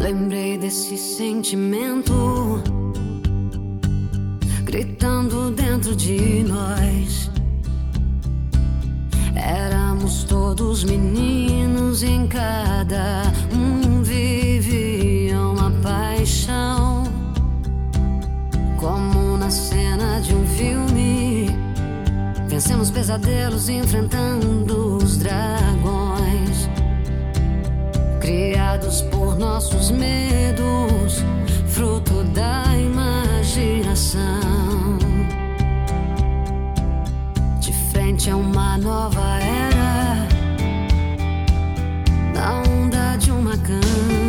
Lembrei desse sentimento gritando dentro de nós. Éramos todos meninos, em cada um vivia uma paixão. Como na cena de um filme, vencemos pesadelos enfrentando os dragões, criados por nossos medos, fruto da imaginação. De frente a uma nova era, na onda de uma canção,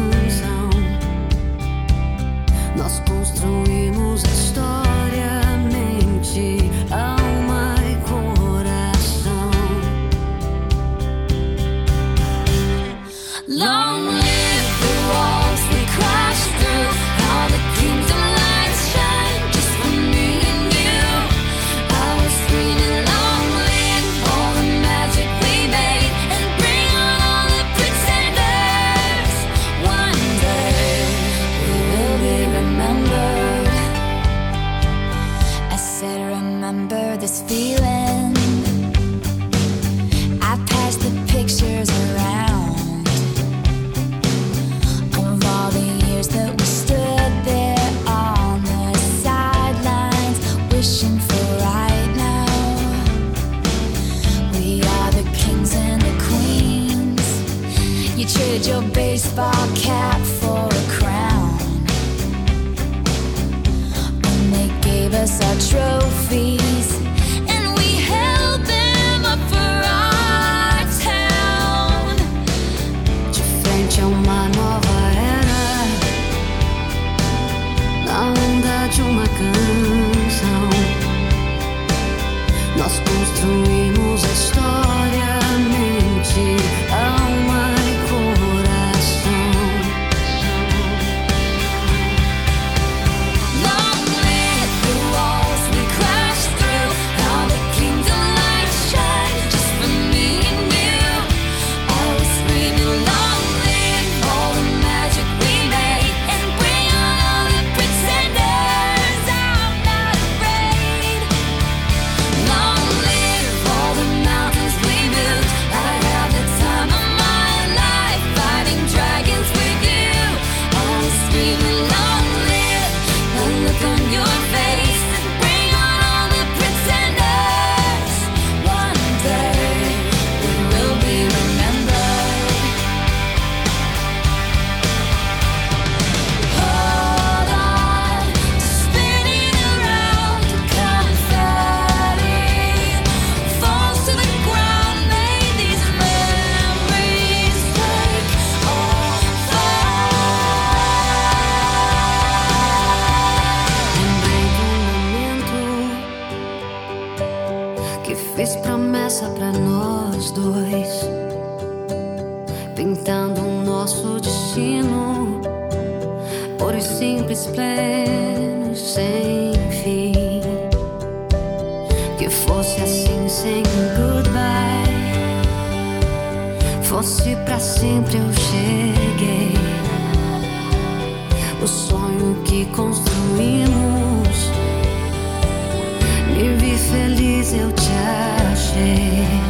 nós construímos a história, mente, alma e coração. Long live the walls we crashed through, all the kingdom lights shine just for me and you. I was screaming, long live all the magic we made, and bring on all the pretenders. One day we will be remembered. I said, remember this feeling. I passed the pictures around of all the years that we stood there on the sidelines, wishing for right now. We are the kings and the queens. You trade your baseball cap for a crown, and they gave us our trophies, and we held them up for our town. De frente a uma nova era, na onda de uma canção, nós construímos a história, mente, alma e coração. Long live the walls we crashed through, all the kingdom lights shine just for me and you. I was screaming, long live all the magic we made, and bring on all the pretenders. I'm not afraid. Long live all the mountains we built. I had the time of my life fighting dragons with you. I was screaming, long live the look on your face, and bring on all the pretenders. One day we will be remembered. Hold on to spinning around, confetti falls to the ground. May these memories take all Lembrei do momento que fiz promessa pra nós dois, pintando o nosso destino, puros simples planos sem fim. Que fosse assim sem goodbye, fosse pra sempre. Eu cheguei, o sonho que construímos, me vi feliz, eu te achei.